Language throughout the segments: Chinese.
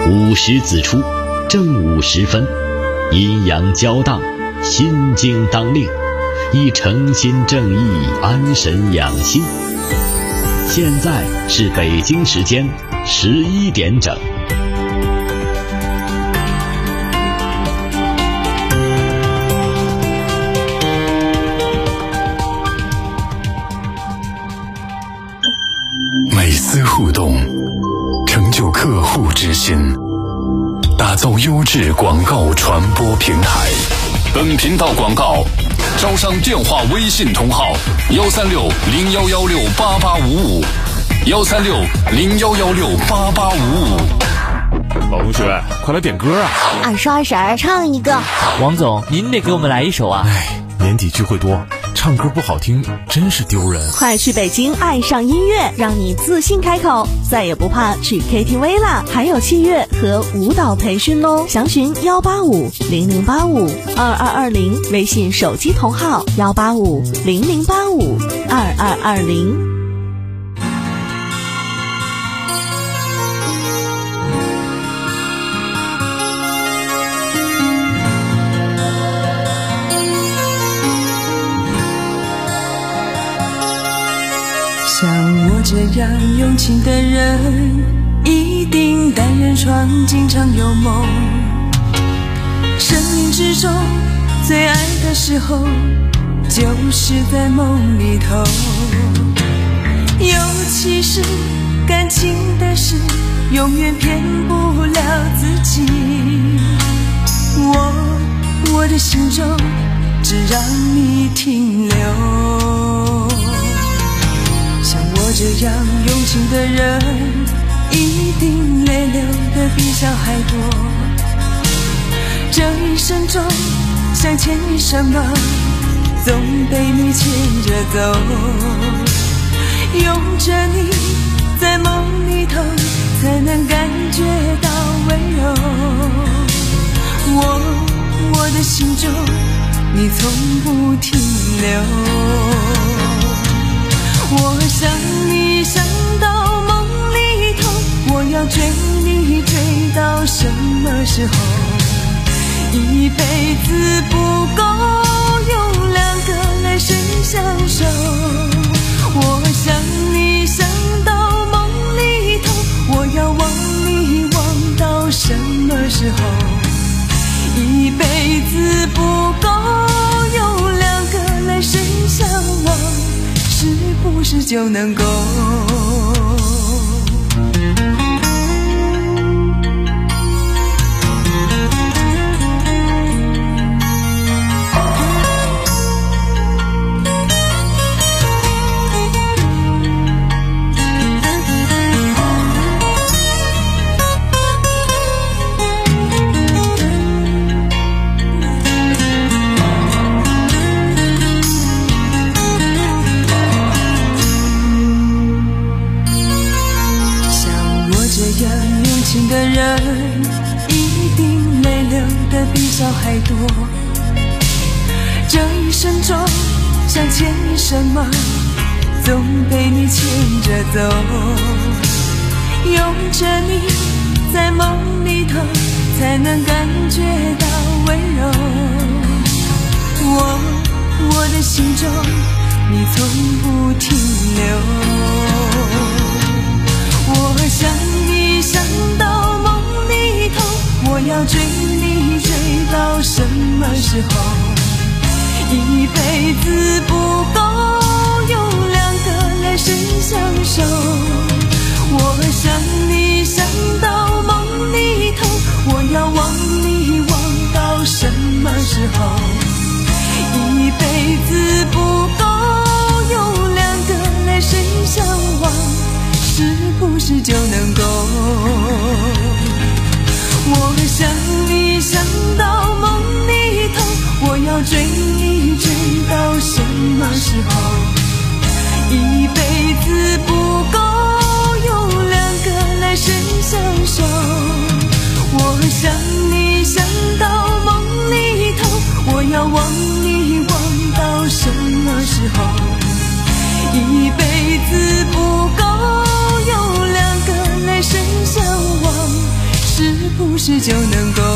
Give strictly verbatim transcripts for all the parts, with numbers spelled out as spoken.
午时子出，正午时分，阴阳交荡，心经当令，以诚心正意安神养心。现在是北京时间十一点整。 每丝互动，成就客户之心，打造优质广告传播平台。本频道广告招商电话微信同号幺三六零幺幺六八八五五，幺三六零幺幺六八八五五。 老同学，快来点歌啊！ 二十二婶儿唱一个。 王总，您得给我们来一首啊！ 哎，年底聚会多，唱歌不好听真是丢人。 快去北京爱上音乐，让你自信开口，再也不怕去 K T V 啦！还有器乐和舞蹈培训哦，详询幺八五零零八五二二二零，微信手机同号幺八五零零八五二二二零。 像我这样用情的人，一定单人床经常有梦。生命之中最爱的时候，就是在梦里头。尤其是感情的事，永远骗不了自己。我我的心中只让你停留。像我这样用情的人，一定泪流的比小孩多。这一生中想牵你什么，总被你牵着走。拥着你在梦里头，才能感觉到温柔。我我的心中你从不停留。我想你想到梦里头，我要追你追到什么时候？一辈子不够用两个来生相守。我想你想到梦里头，我要忘你忘到什么时候？一辈子不够用两个来生相望，是不是就能够？的人一定泪流的比小孩多。这一生中想牵你什么，总被你牵着走。拥着你在梦里头，才能感觉到温柔。我我的心中你从不停留。我想你想到梦里头，我要追你追到什么时候？一辈子不够用两个来生相守。我想你想到梦里头，我要忘你忘到什么时候？一辈子不够用两个来生相望，是不是就能够？我想你想到梦里头，我要追你追到什么时候？一辈子不够用两个来生相守。我想你想到梦里头，我要忘你忘到什么时候？一辈子不够用两个来生相望，是时就能够。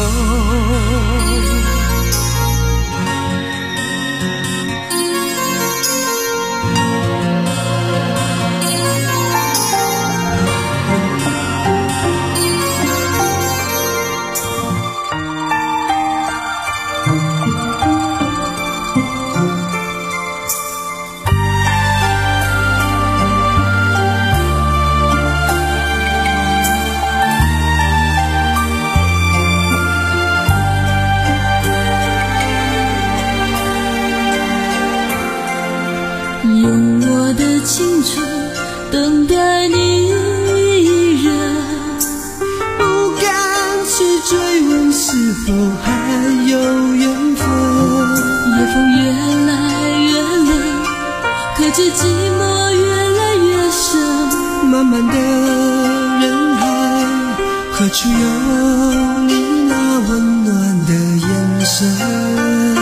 用我的青春等待你一人， 不敢去追问是否还有缘分。 夜风越来越冷，可知寂寞越来越深。 漫漫的人海，何处有你那温暖的眼神？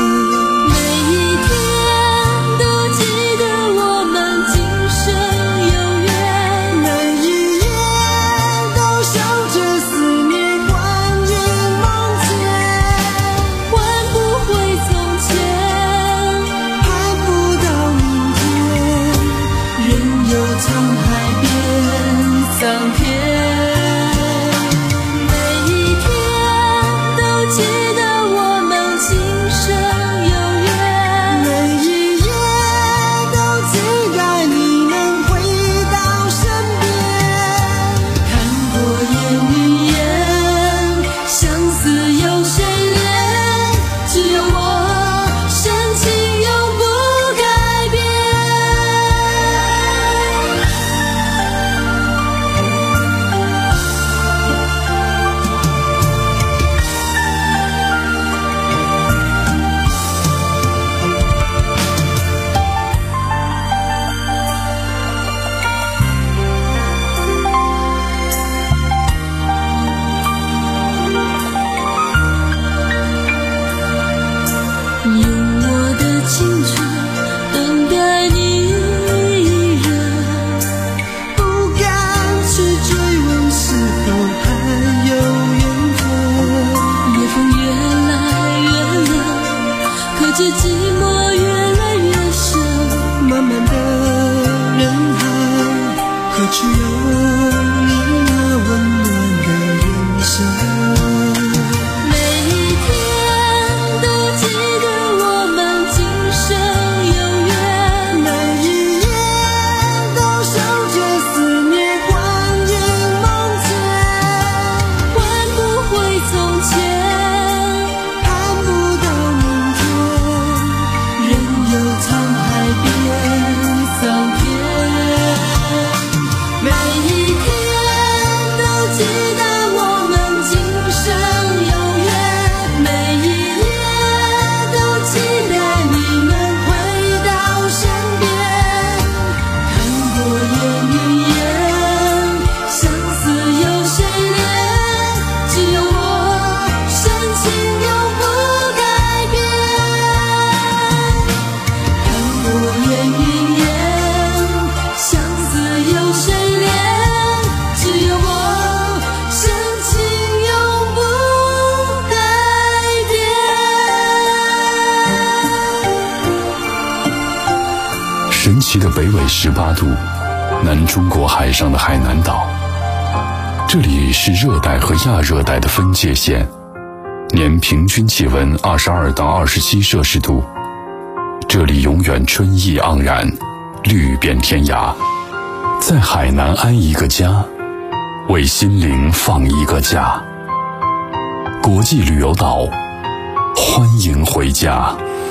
神奇的北纬十八度，南中国海上的海南岛，这里是热带和亚热带的分界线，年平均气温二十二到二十七摄氏度。这里永远春意盎然，绿遍天涯。在海南安一个家，为心灵放一个假。国际旅游岛，欢迎回家。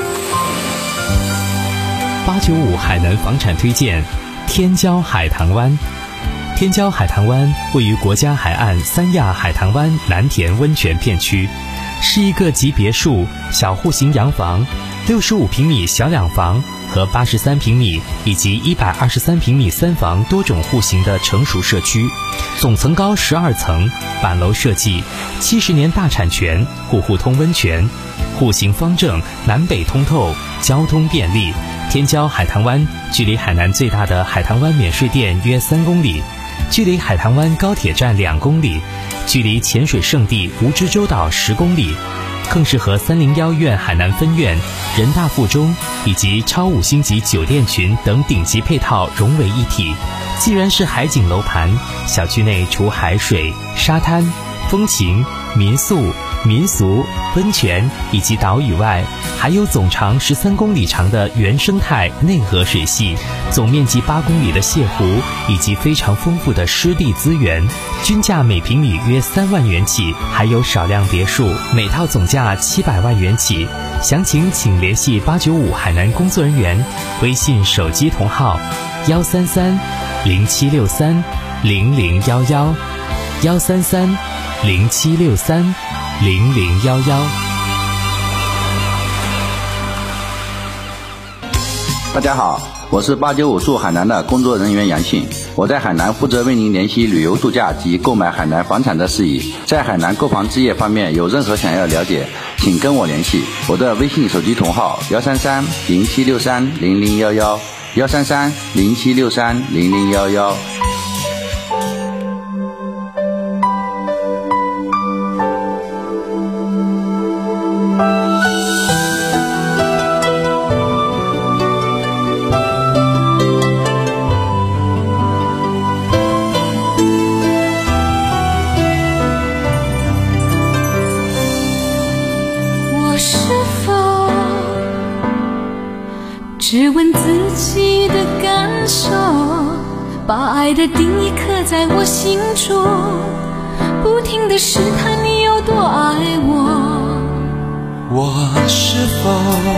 八九五海南房产推荐天骄海棠湾。天骄海棠湾位于国家海岸三亚海棠湾南田温泉片区，是一个集别墅、小户型洋房、六十五平米小两房和八十三平米以及一百二十三平米三房多种户型的成熟社区，总层高十二层，板楼设计，七十年大产权，户户通温泉，户型方正，南北通透，交通便利。天骄海棠湾距离海南最大的海棠湾免税店约三公里， 距离海棠湾高铁站两公里，距离潜水圣地蜈支洲岛十公里，更是和三零一院海南分院、人大附中以及超五星级酒店群等顶级配套融为一体。既然是海景楼盘，小区内除海水、沙滩、风情、民宿、民俗、温泉以及岛屿外，还有总长十三公里长的原生态内河水系，总面积八公里的泻湖，以及非常丰富的湿地资源，均价每平米约三万元起，还有少量别墅，每套总价七百万元起。详情请联系八九五海南工作人员，微信手机同号幺三三零七六三零零幺幺幺三三零七六三零零幺幺。 大家好，我是八九五驻海南的工作人员杨信，我在海南负责为您联系旅游度假及购买海南房产的事宜。在海南购房置业方面有任何想要了解，请跟我联系，我的微信手机同号幺三三零七六三零零幺幺幺三三零七六三零零幺幺。 只问自己的感受，把爱的定义刻在我心中，不停地试探你有多爱我。 我是否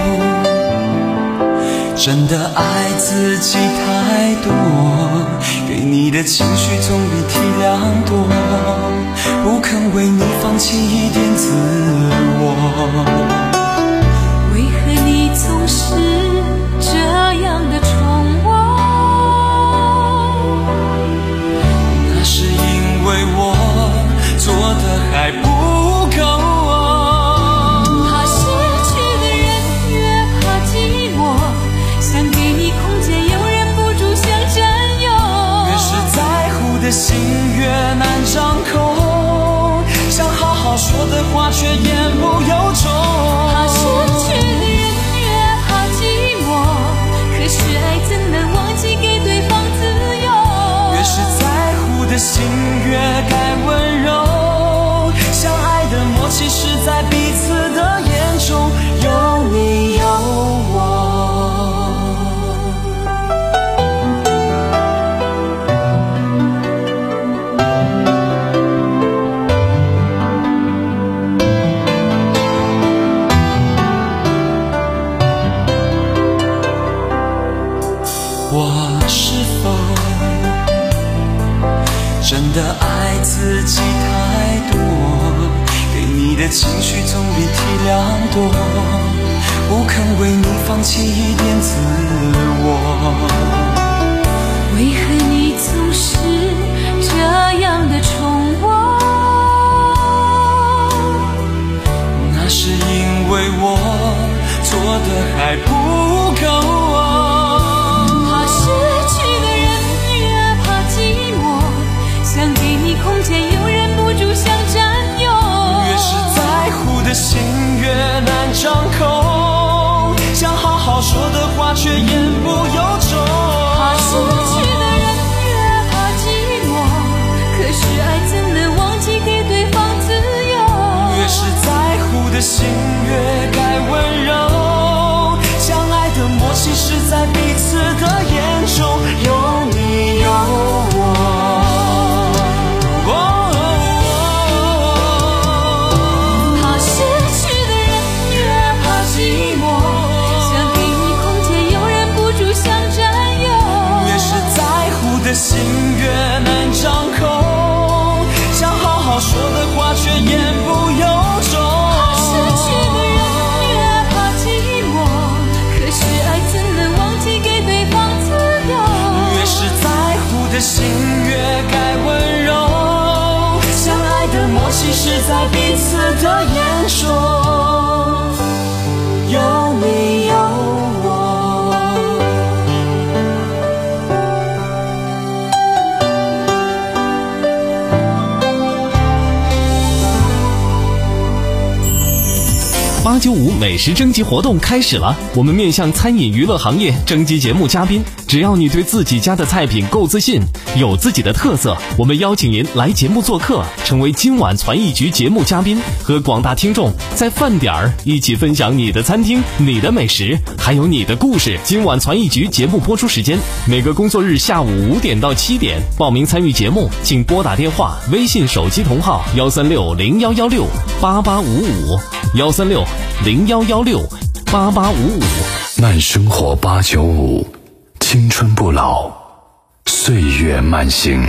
真的爱自己太多？给你的情绪总比体谅多，不肯为你放弃一点自我。 为何你总是这样的宠我？ 那是因为我做的还不够。 怕失去的人越怕寂寞，想给你空间又忍不住想占有。 越是在乎的心越难掌控，想好好说的话却言不由衷。 怕失去的人越怕寂寞，可是爱怎能忘记给对方自由？ 越是在乎的心越该温柔，相爱的默契是在彼此的眼中，有你有我。我是否真的爱自己太多？给你的情绪总比体谅多，不肯为你放弃一点自我。 为何你总是这样的宠我？ 那是因为我做的还不够啊。 失去的人越怕寂寞，想给你空间又忍不住想占有。 越是在乎的心越难掌控，想好好说的话却言不由衷。 怕失去的人越怕寂寞，可是爱怎能忘记给对方自由？ 越是在乎的心越该温柔，相爱的默契是在彼此的眼中，有你有我。 怕失去的人越怕寂寞，想给你空间又忍不住想占有。 越是在乎的心越难掌控，想好好说的话却言不由衷。 怕失去的人越怕寂寞，可是爱怎能忘记给对方自由？ 越是在乎的心越该温柔，相爱的默契是在彼此的眼中，有你有我。 九五美食征集活动开始了，我们面向餐饮娱乐行业征集节目嘉宾，只要你对自己家的菜品够自信，有自己的特色，我们邀请您来节目做客，成为今晚传艺局节目嘉宾，和广大听众在饭点儿一起分享你的餐厅、你的美食，还有你的故事。今晚传艺局节目播出时间每个工作日下午五点到七点，报名参与节目请拨打电话、微信手机同号幺三六零幺幺六八八五五幺三六零幺幺六八八五五。 慢生活八九五，青春不老，岁月慢行。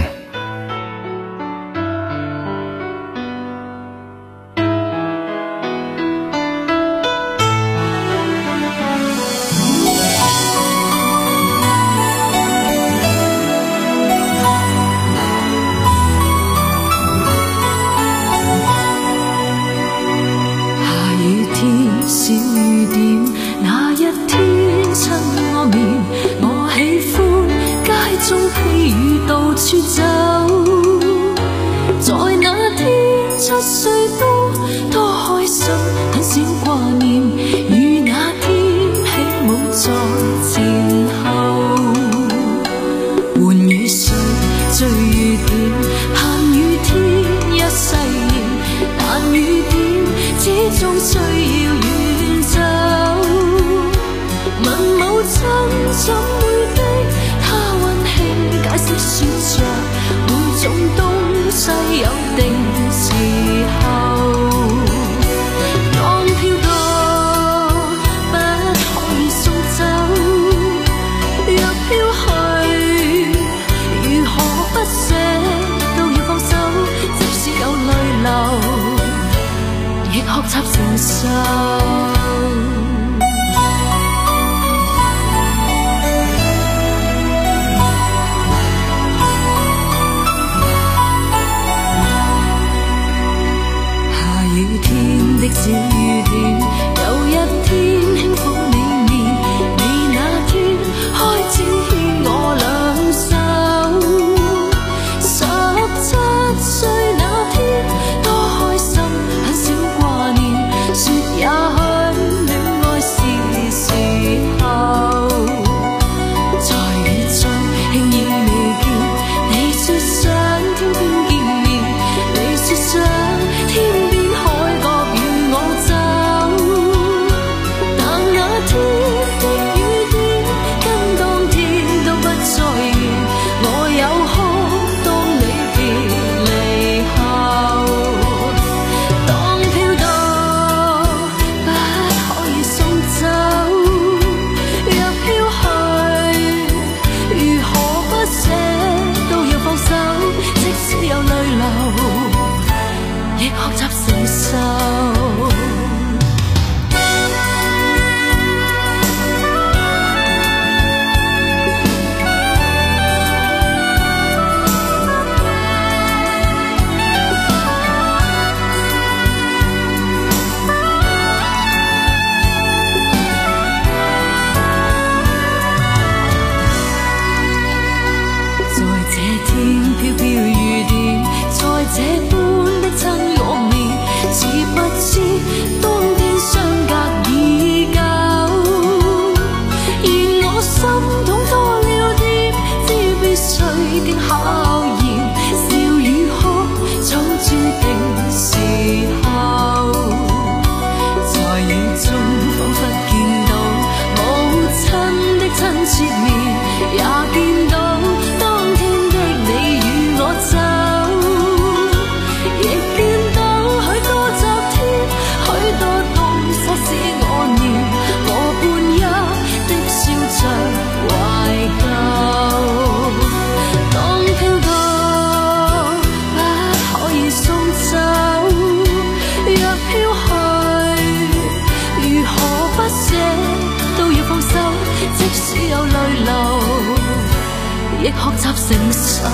亦學習承受。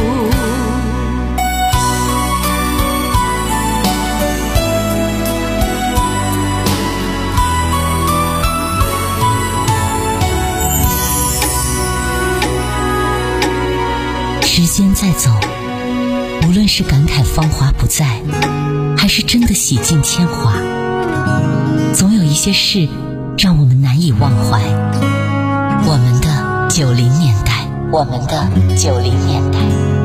时间在走，无论是感慨芳华不再，还是真的洗尽铅华， 总有一些事让我们难以忘怀。我们的九零年代，我们的九零年代。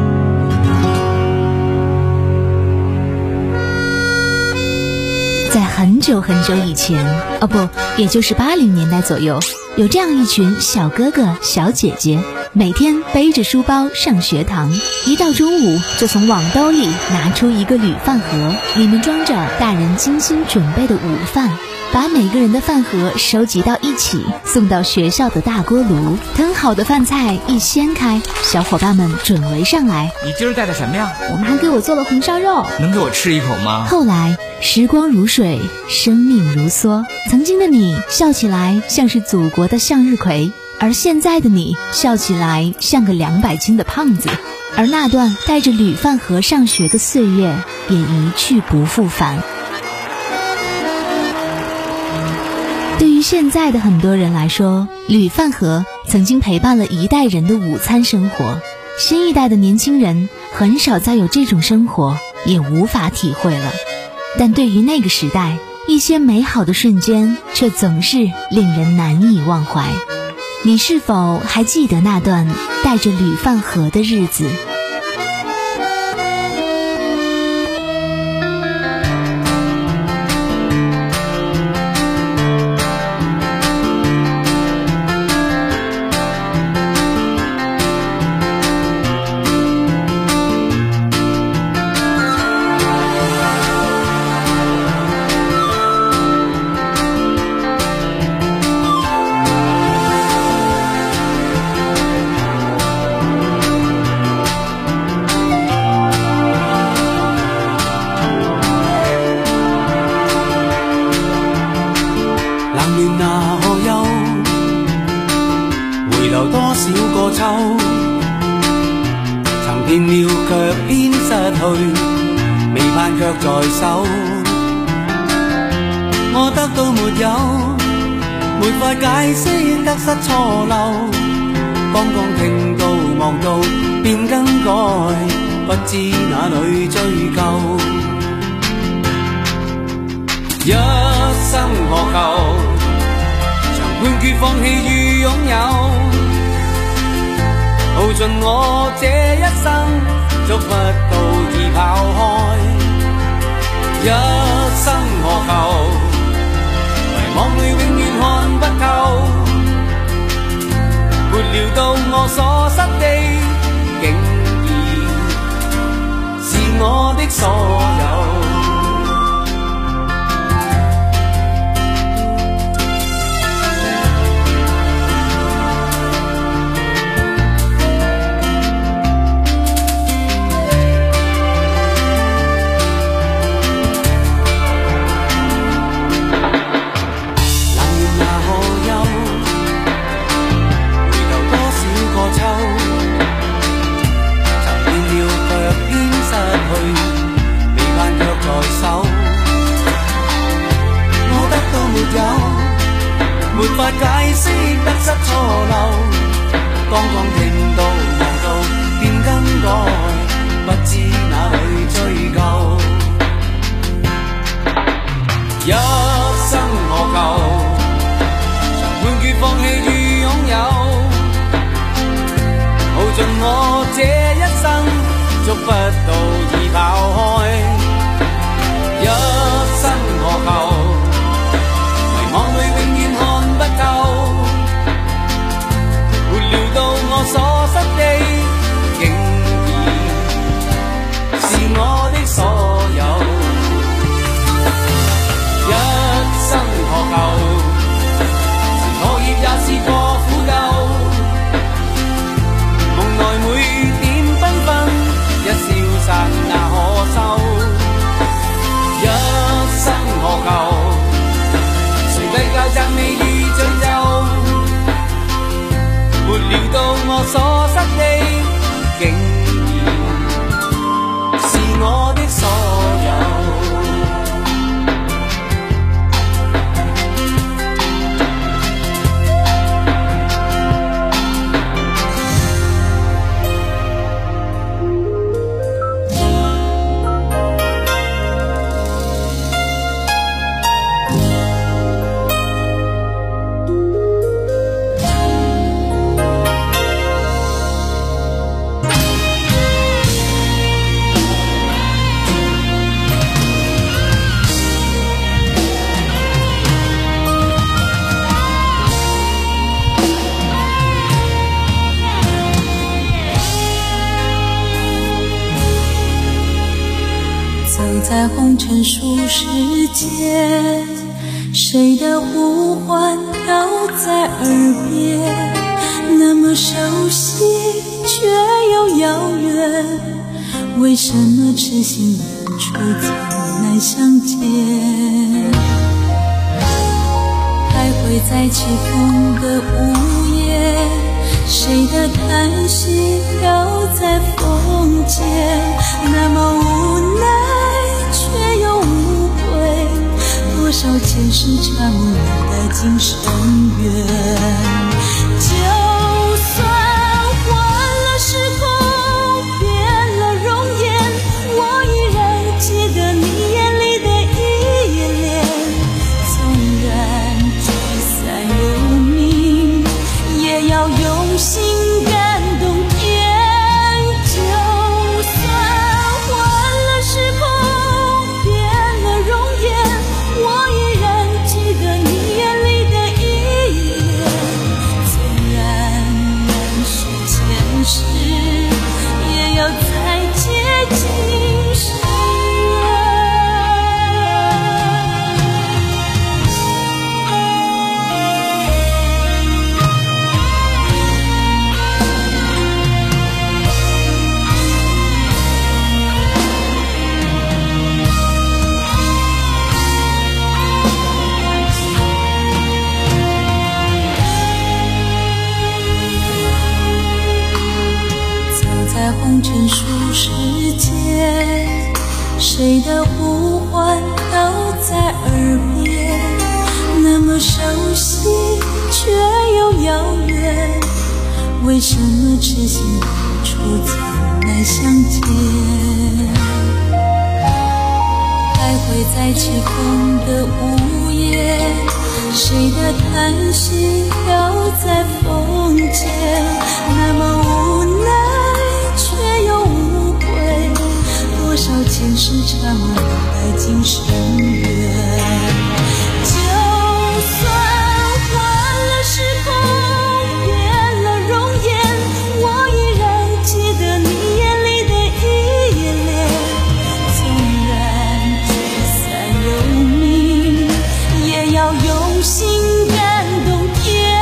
在很久很久以前，哦不，也就是八零年代左右，有这样一群小哥哥小姐姐，每天背着书包上学堂，一到中午就从网兜里拿出一个铝饭盒，里面装着大人精心准备的午饭，把每个人的饭盒收集到一起，送到学校的大锅炉，腾好的饭菜一掀开，小伙伴们准围上来。 你今儿带的什么呀？ 我妈给我做了红烧肉， 能给我吃一口吗？ 后来时光如水，生命如梭，曾经的你笑起来像是祖国的向日葵，而现在的你笑起来像个两百斤的胖子，而那段带着铝饭盒上学的岁月也一去不复返。对于现在的很多人来说，铝饭盒曾经陪伴了一代人的午餐生活，新一代的年轻人很少再有这种生活，也无法体会了。但对于那个时代，一些美好的瞬间却总是令人难以忘怀。你是否还记得那段带着铝饭盒的日子？ 不知哪里追究，一生何求？常判決放棄與擁有，耗盡我這一生，觸不到已跑開。一生何求？迷惘裏永遠看不透，沒料到我所失的，竟我的所有。沒法解釋得失錯漏，剛剛聽到望到便更改，不知哪裏追究。一生何求？常判決放棄與擁有，耗盡我這一生，觸不到已跑開。一生何求？迷惘裏永遠看不透，沒料到我所失的，竟然是我的所有。一生何求？是妥協也是個苦鬥，夢內每點繽紛，一笑剎那。 在红尘俗世间，谁的呼唤飘在耳边，那么熟悉却又遥远，为什么痴心人初曾难相见？徘徊在起风的午夜，谁的叹息飘在风间，那么无奈却又无悔，多少前世缠绵的今生缘。就算换了时空，变了容颜，我依然记得你眼里的依恋，纵然聚散有命，也要用心感动天。就算换了时空，变了容颜，我依然记得你眼里的依恋，纵然难续前世，也要再接今生。红尘俗世间，谁的呼唤飘在耳边，那么熟悉却又遥远，为什么痴心人初曾难相见？徘徊在起风的午夜，谁的叹息飘在风间，那么无奈却又无悔，多少前世缠绵的今生缘。就算换了时空，变了容颜，我依然记得你眼里的依恋，纵然聚散有命，也要用心感动天。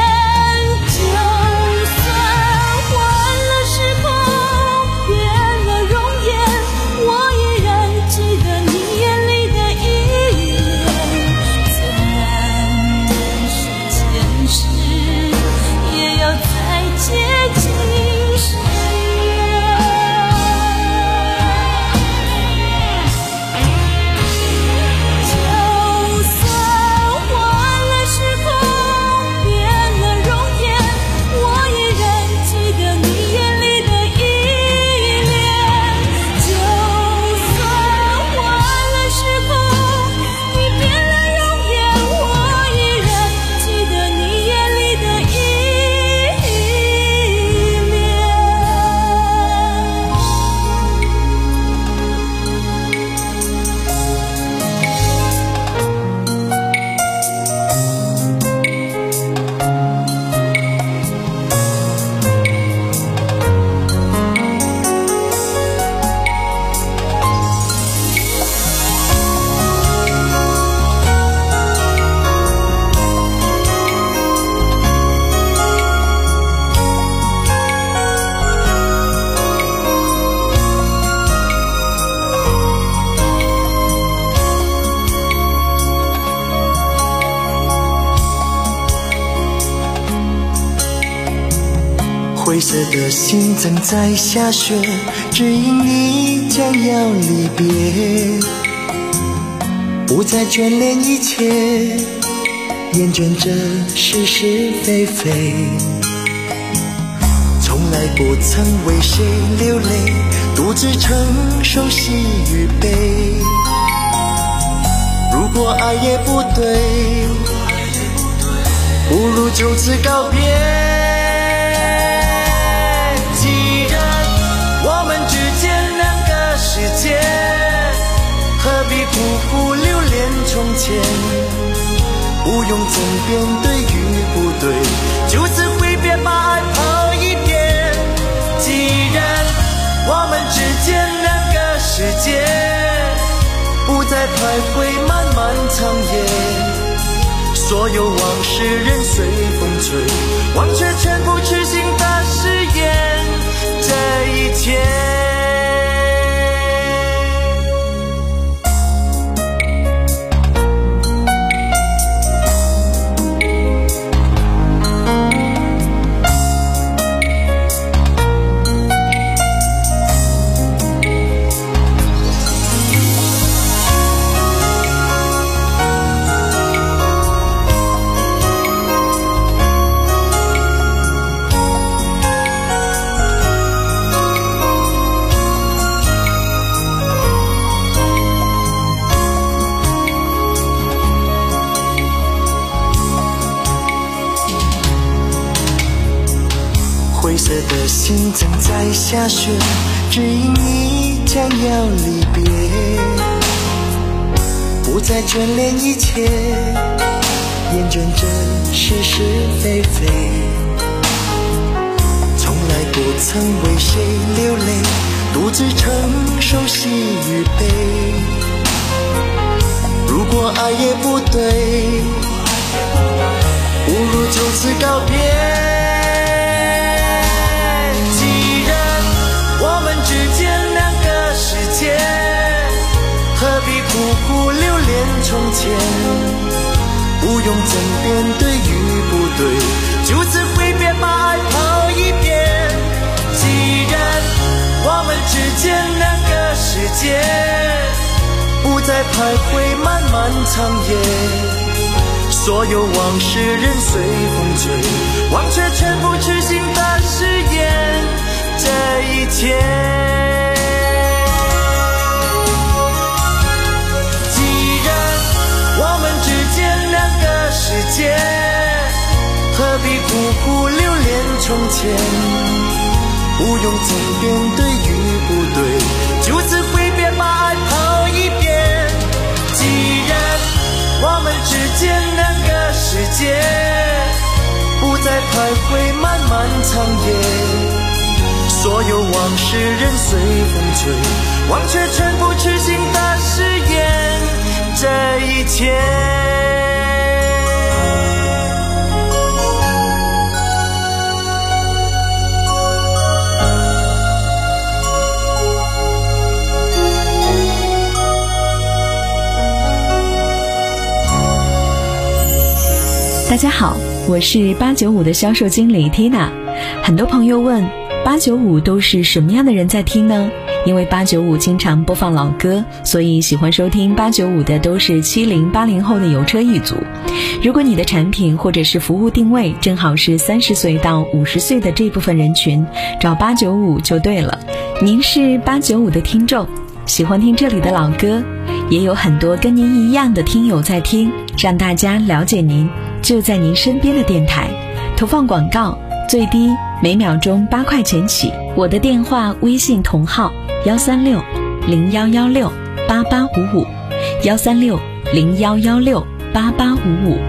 灰色的心正在下雪，只因你将要离别，不再眷恋一切，厌倦这是是非非，从来不曾为谁流泪，独自承受喜与悲。如果爱也不对，不如就此告别。何必苦苦留恋从前，不用争辩对与不对，就此挥别把爱抛一边。既然我们之间两个世界， 再徘徊漫漫长夜，所有往事任随风吹，忘却全部痴心的誓言，这一切灰色的心正在下雪，只因你将要离别，不再眷恋一切，厌倦这是是非非，从来不曾为谁流泪，独自承受喜与悲。如果爱也不对，不如就此告别。之间两个世界，何必苦苦留恋从前？不用争辩对与不对，就此挥别把爱跑一遍。既然我们之间两个世界，不再徘徊漫漫长夜，所有往事任随风吹，忘却全部痴心的誓言，这一切既然我们之间两个世界，何必苦苦留恋从前？不用争辩对与不对，就此挥别把爱跑一遍。既然我们之间两个世界，不再徘徊漫漫长夜，所有往事任随风吹，忘却全部痴心的誓言，这一切大家好，我是八九五的销售经理 Tina。 很多朋友问八九五都是什么样的人在听呢？因为八九五经常播放老歌，所以喜欢收听八九五的都是七零八零后的油车一族。如果你的产品或者是服务定位正好是三十岁到五十岁的这部分人群，找八九五就对了。您是八九五的听众，喜欢听这里的老歌，也有很多跟您一样的听友在听，让大家了解您，就在您身边的电台。投放广告最低每秒钟八块钱起。我的电话微信同号幺三六零幺幺六八八五五，幺三六零幺幺六八八五五。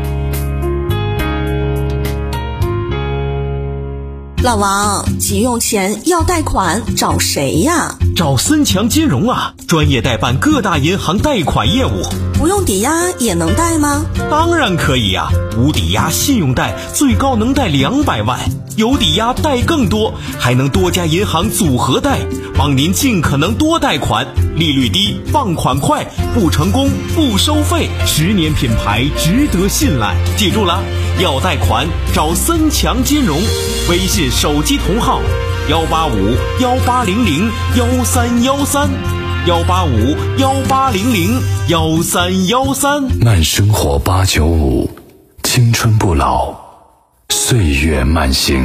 老王，急用钱要贷款找谁呀？ 找森强金融啊，专业代办各大银行贷款业务。 不用抵押也能贷吗？ 当然可以啊，无抵押信用贷最高能贷两百万，有抵押贷更多，还能多家银行组合贷，帮您尽可能多贷款，利率低，放款快，不成功不收费，十年品牌，值得信赖。记住了，要贷款找森强金融，微信手机同号幺八五幺八零零幺三幺三，幺八五幺八零零幺三幺三。 慢生活八九五，青春不老，岁月慢行。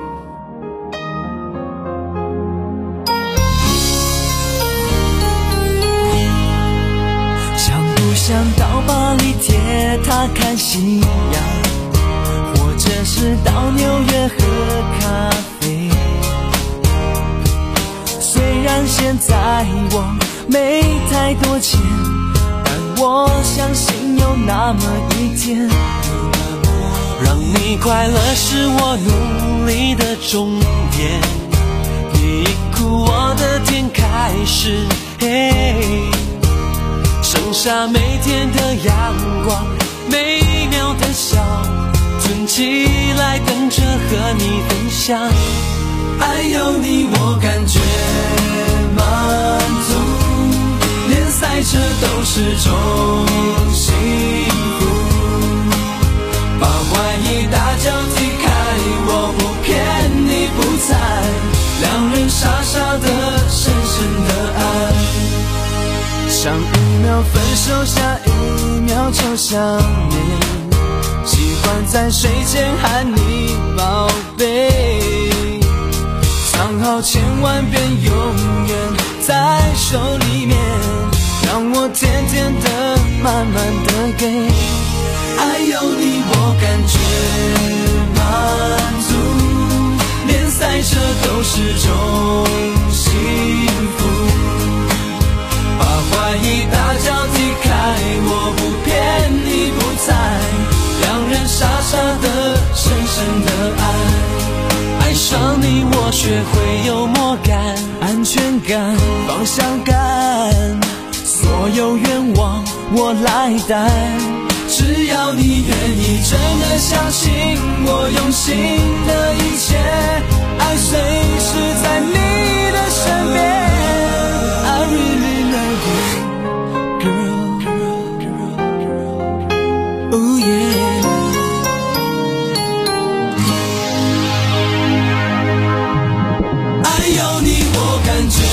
想不想到巴黎铁塔看夕阳，或者是到纽约喝咖啡？虽然现在我没太多钱，但我相信有那么一天，让你快乐是我努力的终点。一哭我的天开始黑，剩下下每天的阳光，每一秒的笑，存起来等着和你分享。爱有你我感觉满足，连赛车都是种幸福，把怀疑大脚踢开，我不骗你不猜，两人傻傻的深深的爱，上一秒分手，下一秒就想念，喜欢在睡前喊你宝贝，藏好千万遍永远在手里面，让我甜甜的慢慢的给。爱有你我感觉满足，连赛车都是种幸福，把怀疑大脚踢开，我不骗你不猜，两人傻傻的深深的爱。爱上你我学会幽默感，安全感，方向感，所有愿望我来担，只要你愿意真的相信我用心的一切，爱随时在你的身边。 I really love you girl, oh yeah。 爱有你我感觉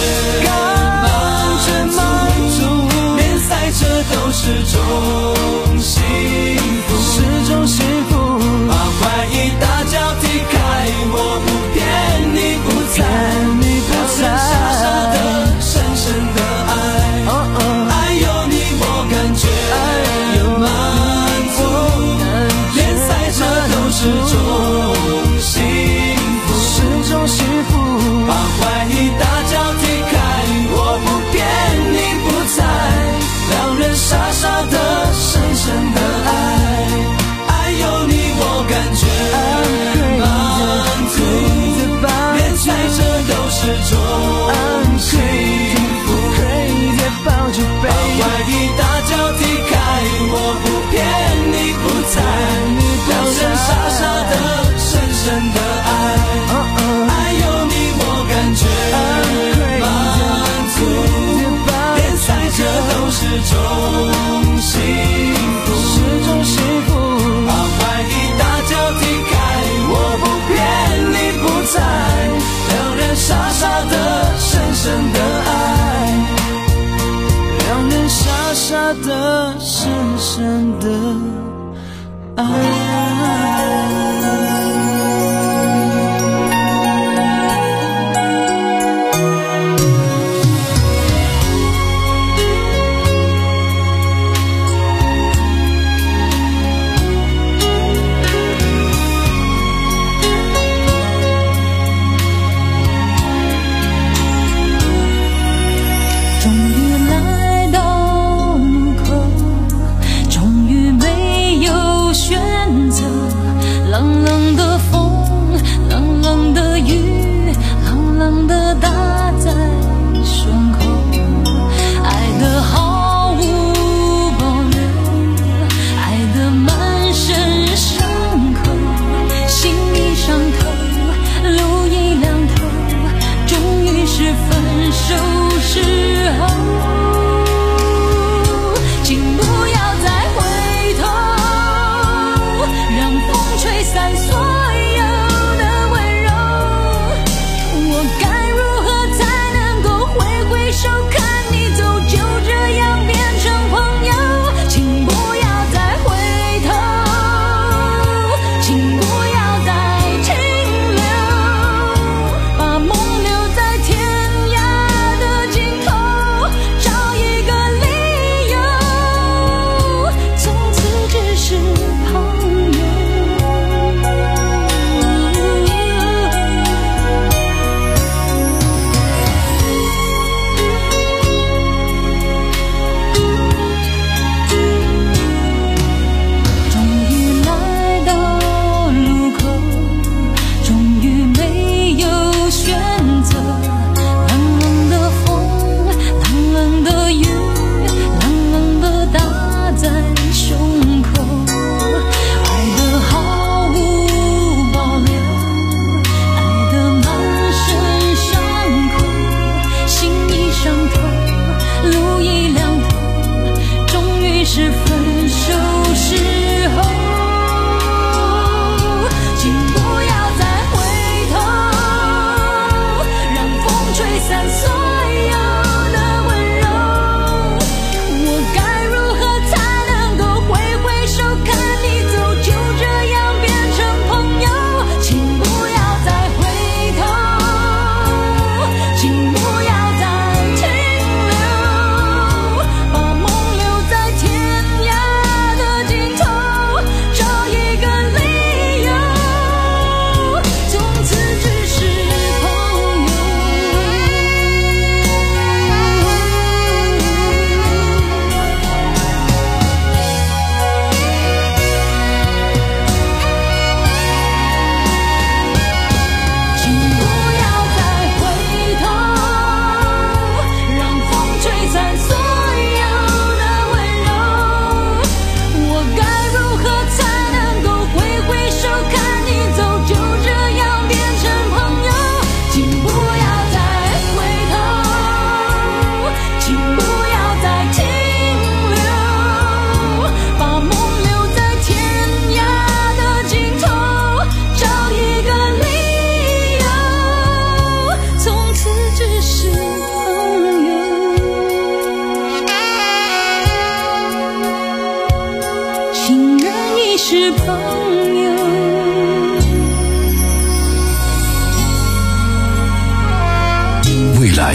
满足，连赛车都是种幸福，是种幸福，把怀疑大脚踢开，我不骗你不猜，你不猜，傻傻的深深的爱，哦哦，爱有你我感觉满足，连赛车都是种幸福，是种幸福，把怀疑大脚踢开，我不骗你不猜，两人傻傻的深深的爱，爱有你我感觉满足，连赛车都是种幸福，把怀疑大脚踢开，我不骗你不猜，两人傻傻的深深的爱，爱有你我感觉满足，连赛车都是种幸福，是种幸福，把怀疑大脚踢开，我不骗你不猜，两人傻傻的深深的爱，两人傻傻的深深的爱。 终于没有悬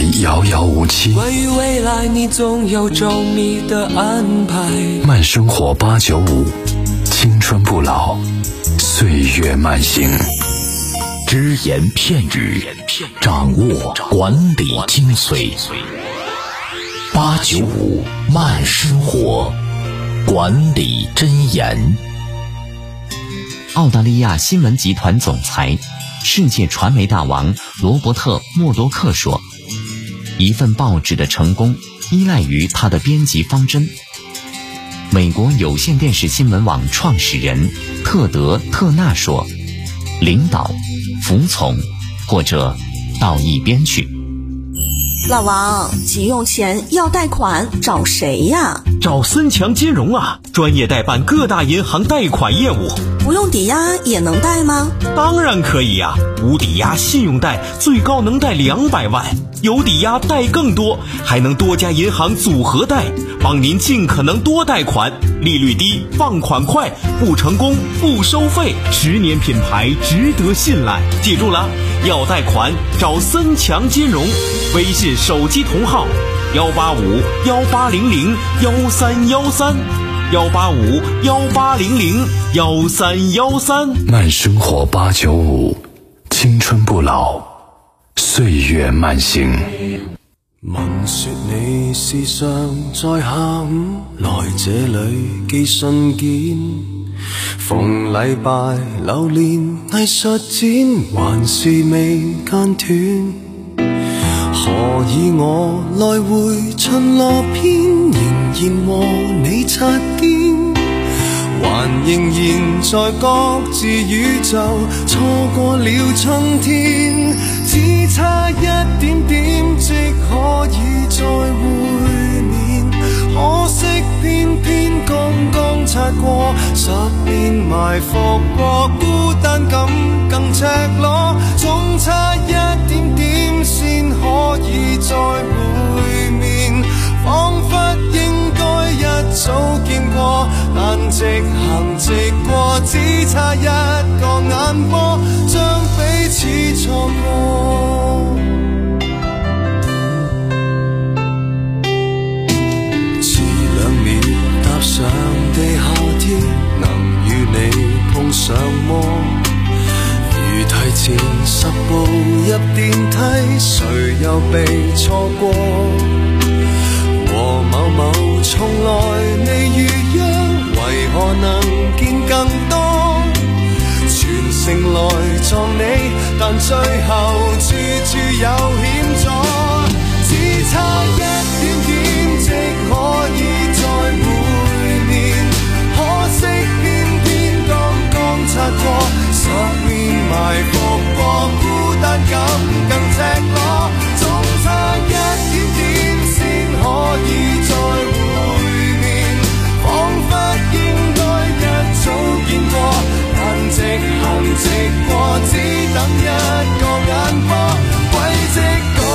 遥遥无期， 关于未来你总有周密的安排。 慢生活八九五，青春不老，岁月慢行。 只言片语，掌握管理精髓。八九五慢生活，管理箴言。 澳大利亚新闻集团总裁、世界传媒大王罗伯特·默多克说，一份报纸的成功依赖于它的编辑方针。美国有线电视新闻网创始人特德·特纳说，领导、服从或者到一边去。 老王，急用钱要贷款找谁呀？ 找森强金融啊，专业代办各大银行贷款业务。 不用抵押也能贷吗？ 当然可以呀、啊，无抵押信用贷最高能贷两百万，有抵押贷更多，还能多家银行组合贷，帮您尽可能多贷款，利率低，放款快，不成功不收费，十年品牌值得信赖。记住了，要贷款找森强金融，微信手机同号幺八五幺八零零幺三幺三。幺八五幺八零零幺三幺三， 慢生活八九五，青春不老，岁月慢行。 聞說你時常在下午來這裏寄信件，逢禮拜流連藝術展，還是未間斷。何以我來回巡邏篇，仍然和你擦肩，還仍然在各自宇宙錯過了春天，只差一點點即可以再會面，可惜偏偏剛剛擦過，十年埋伏過，孤單感更赤裸，總差一點點先可以再會面，彷彿應該一早見過，但直行直過，只差一個眼波，將彼此錯過。遲兩秒踏上地下鐵，能與你碰上麼？如提前十步入電梯，誰又被錯過？和某某從來未預約，為何能見更多？全城來撞你，但最後處處有險阻，只差一點點即可以再會面，可惜偏偏剛剛擦過，十年埋伏過，孤單感更赤裸，總差一點點先可以再會面，彷彿應該一早見過，但直行直過，只等一個眼波，軌跡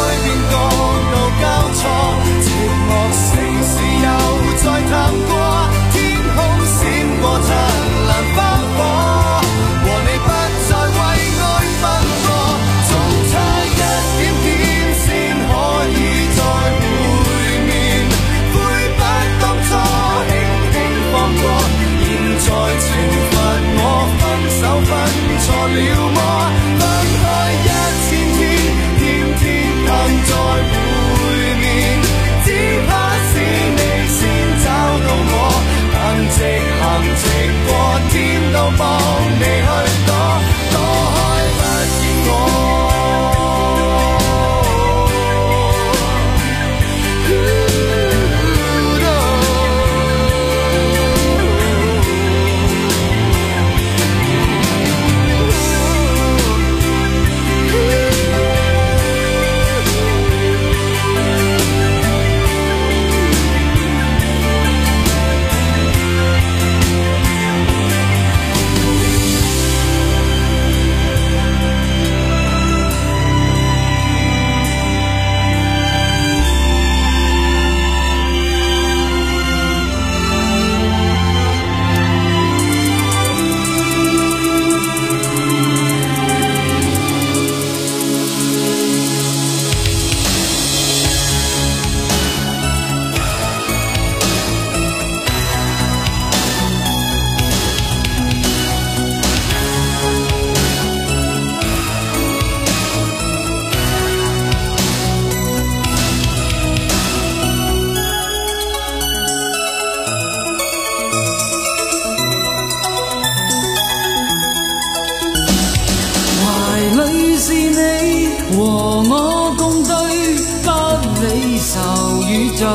愁與罪，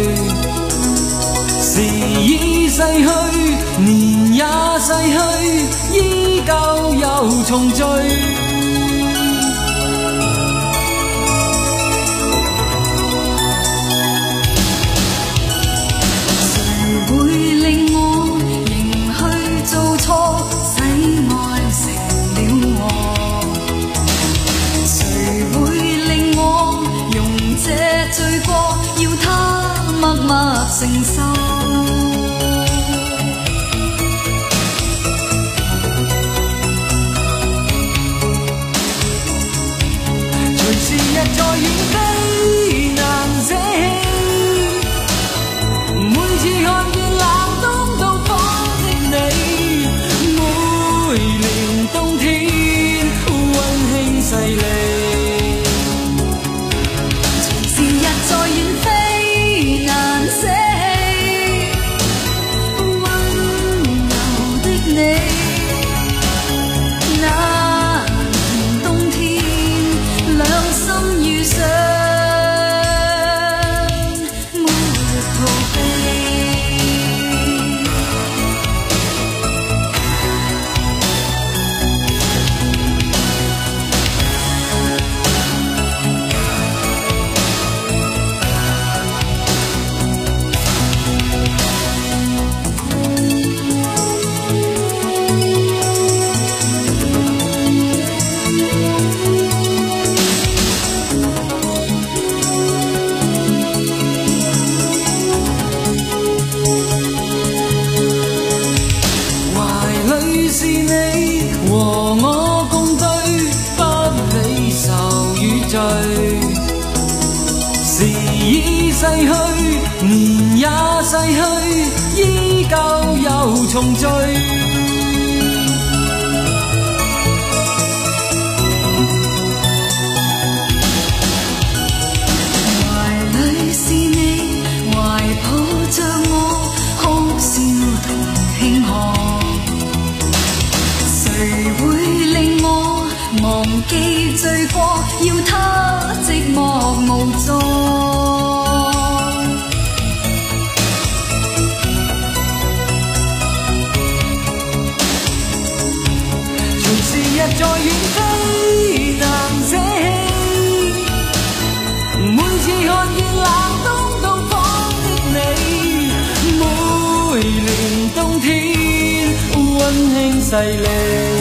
時已逝去，年也逝去，依舊又重聚。承受，隨時日在遠飛難捨棄，每次看見冷冬到訪的你，每年冬天溫馨細膩。隨時日在遠飛難捨。時已逝去，年也逝去，依舊又重聚。懷裡是你，懷抱着我，哭笑同慶賀。誰會令我忘記罪過，要他寂寞無助。隨時日在遠飛難捨棄，每次看見冷冬到訪的你，每年冬天溫馨細膩。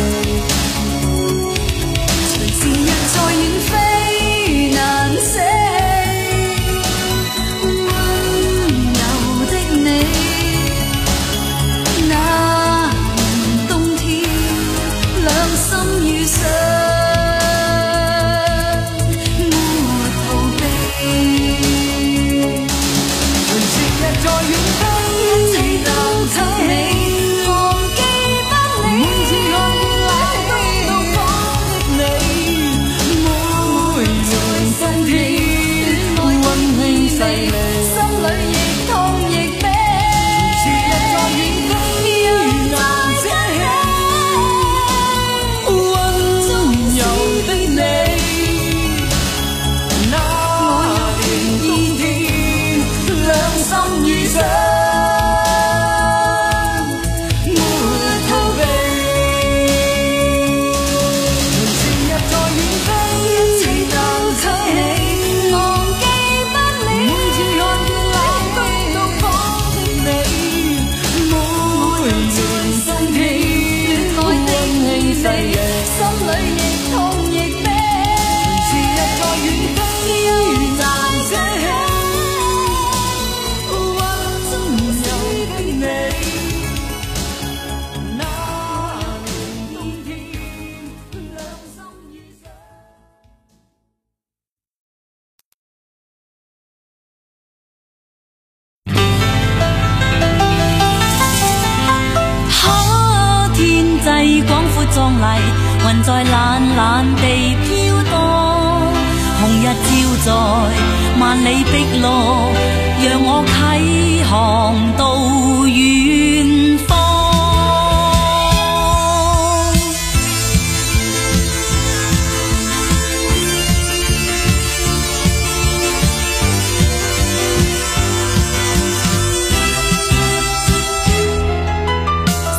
壯麗，雲在懶懶地飄蕩，紅日照在萬里碧路，讓我啟航到遠方。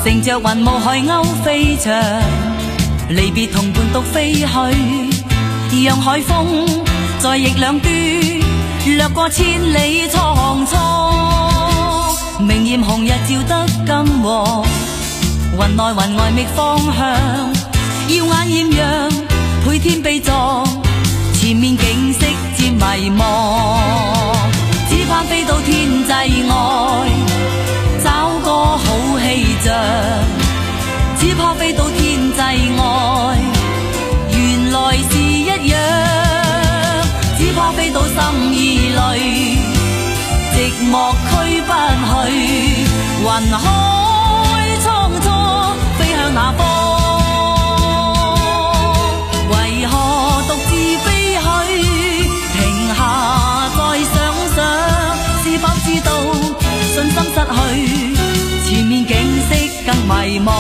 乘着雲霧海鷗飛翔，離別同伴獨飛去，讓海風在翼兩端掠過千里蒼蒼。明豔紅日照得金黃，雲內雲外覓方向，耀眼豔陽配天悲壯，前面景色漸迷茫，只怕飛到天際外，找個好氣象，只怕飛到天際外，原來是一樣，只怕飛到心意裏，寂寞驅不去，雲海蒼蒼飛向那方，為何獨自飛去，停下再想想，是否知道信心失去，前面景色更迷茫。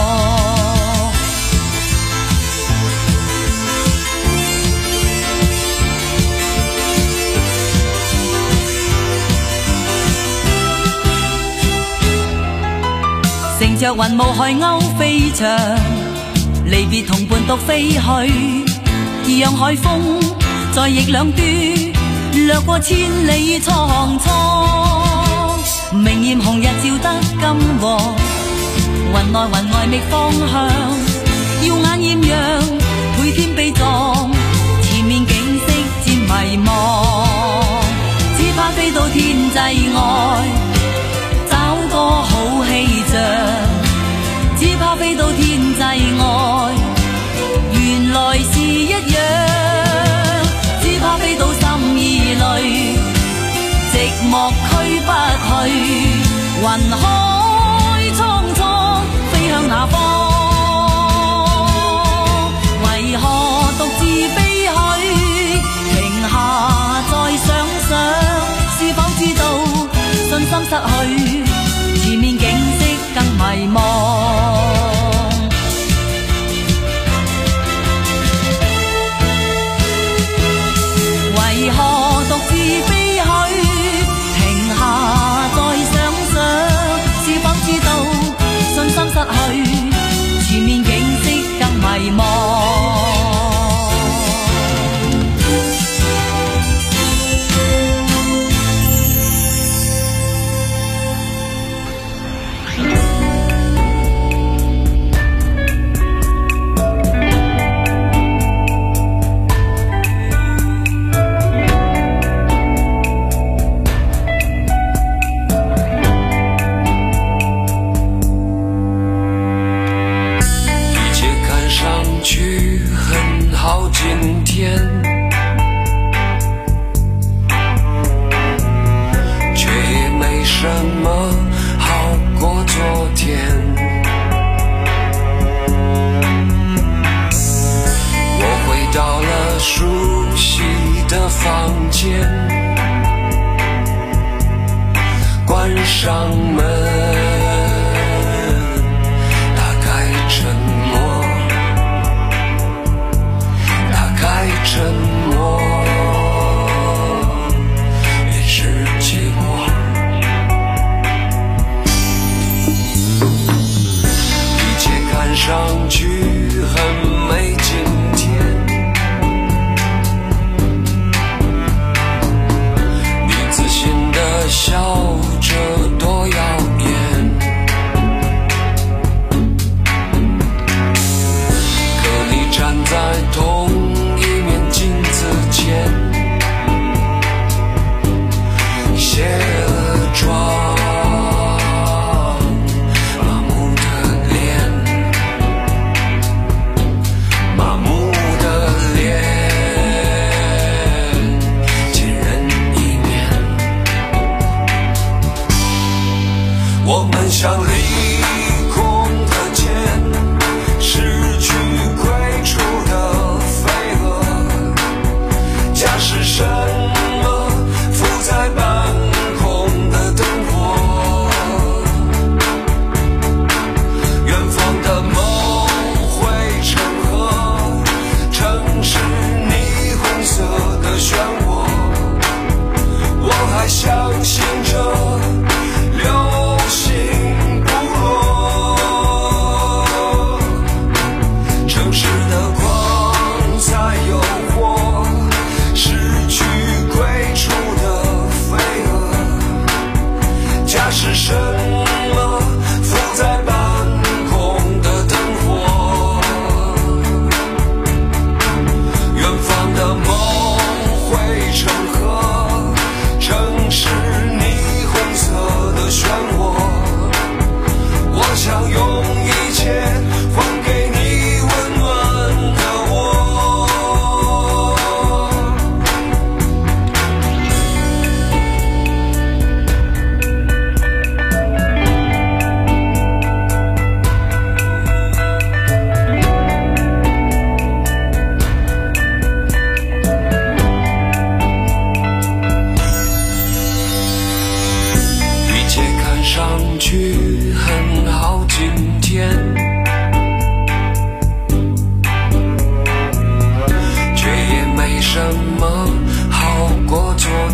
乘着雲霧海鷗飛翔，離別同伴獨飛去，讓海風在翼兩端掠過千里蒼蒼。明豔紅日照得金黃，雲內雲外覓方向，耀眼豔陽配天悲壯，前面景色漸迷茫，只怕飛到天際外，找個好氣象，只怕飛到天際外，原來是一樣，只怕飛到心意裏，寂寞驅不去，雲海蒼蒼飛向那方，為何獨自飛去，停下再想想，是否知道信心失去，前面景色更迷茫。為何獨自飛去，停下再想想，是否知道信心失去，前面景色更迷茫。 今天，却也没什么好过昨天。我回到了熟悉的房间，关上门，打开沉默。沉默也是寂寞，一切看上去很美。今天你自信地笑着，多耀眼，可你站在同镜子前，卸了妆，麻木的脸，麻木的脸，见人一面。我们像离空的箭，失去归处的家是什么？浮在半空的灯火，远方的梦会成河，城市霓虹色的漩涡。我还相信着流星不落。 上去很好今天，却也没什么好过昨